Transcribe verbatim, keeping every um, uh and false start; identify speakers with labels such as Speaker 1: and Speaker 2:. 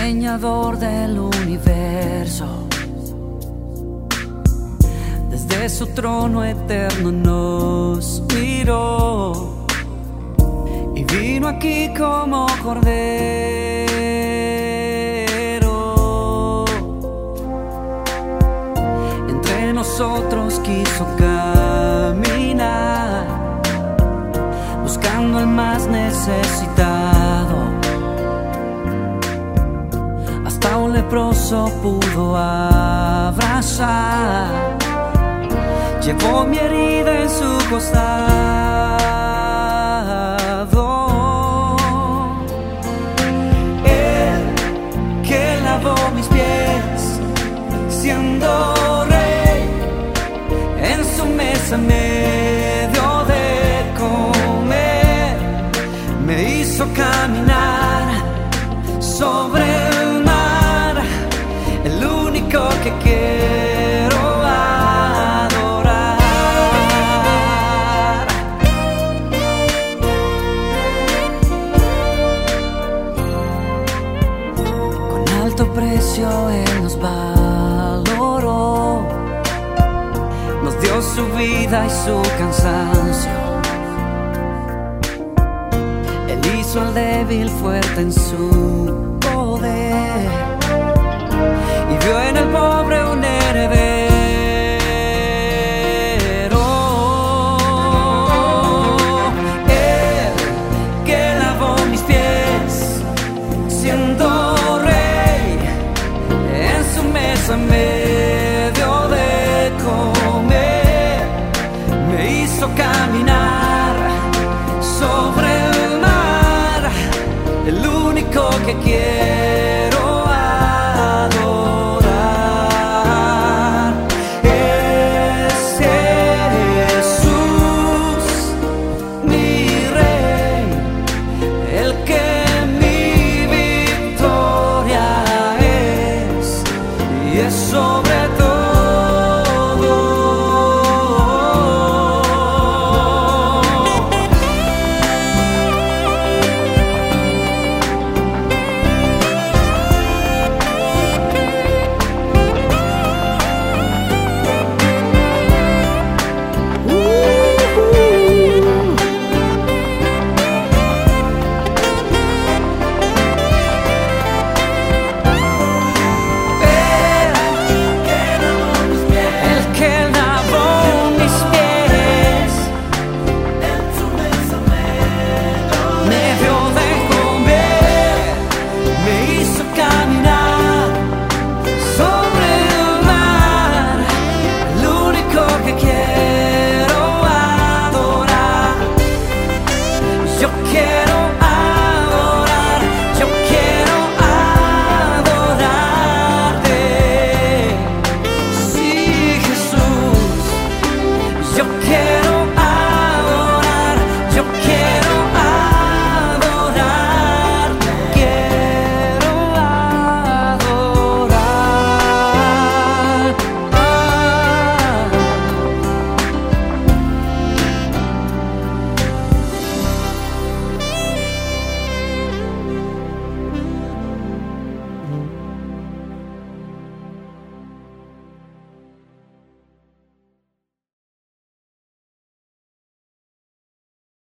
Speaker 1: diseñador del universo. Desde su trono eterno nos miró y vino aquí como cordero. Entre nosotros quiso caminar, buscando al más necesitado. Hasta un leproso pudo abrazar, llevó mi herida en su costado. Él que lavó mis pies, siendo rey, en su mesa me dio de comer, me hizo caminar sobre el mar, el único que quiero adorar. Con alto precio Él nos valoró, nos dio su vida y su cansancio. Él hizo al débil fuerte en su poder y vio en el pobre un heredero. Él que lavó mis pies, siendo rey, en su mesa me dio de comer, me hizo caminar sobre el mar, el único que quiero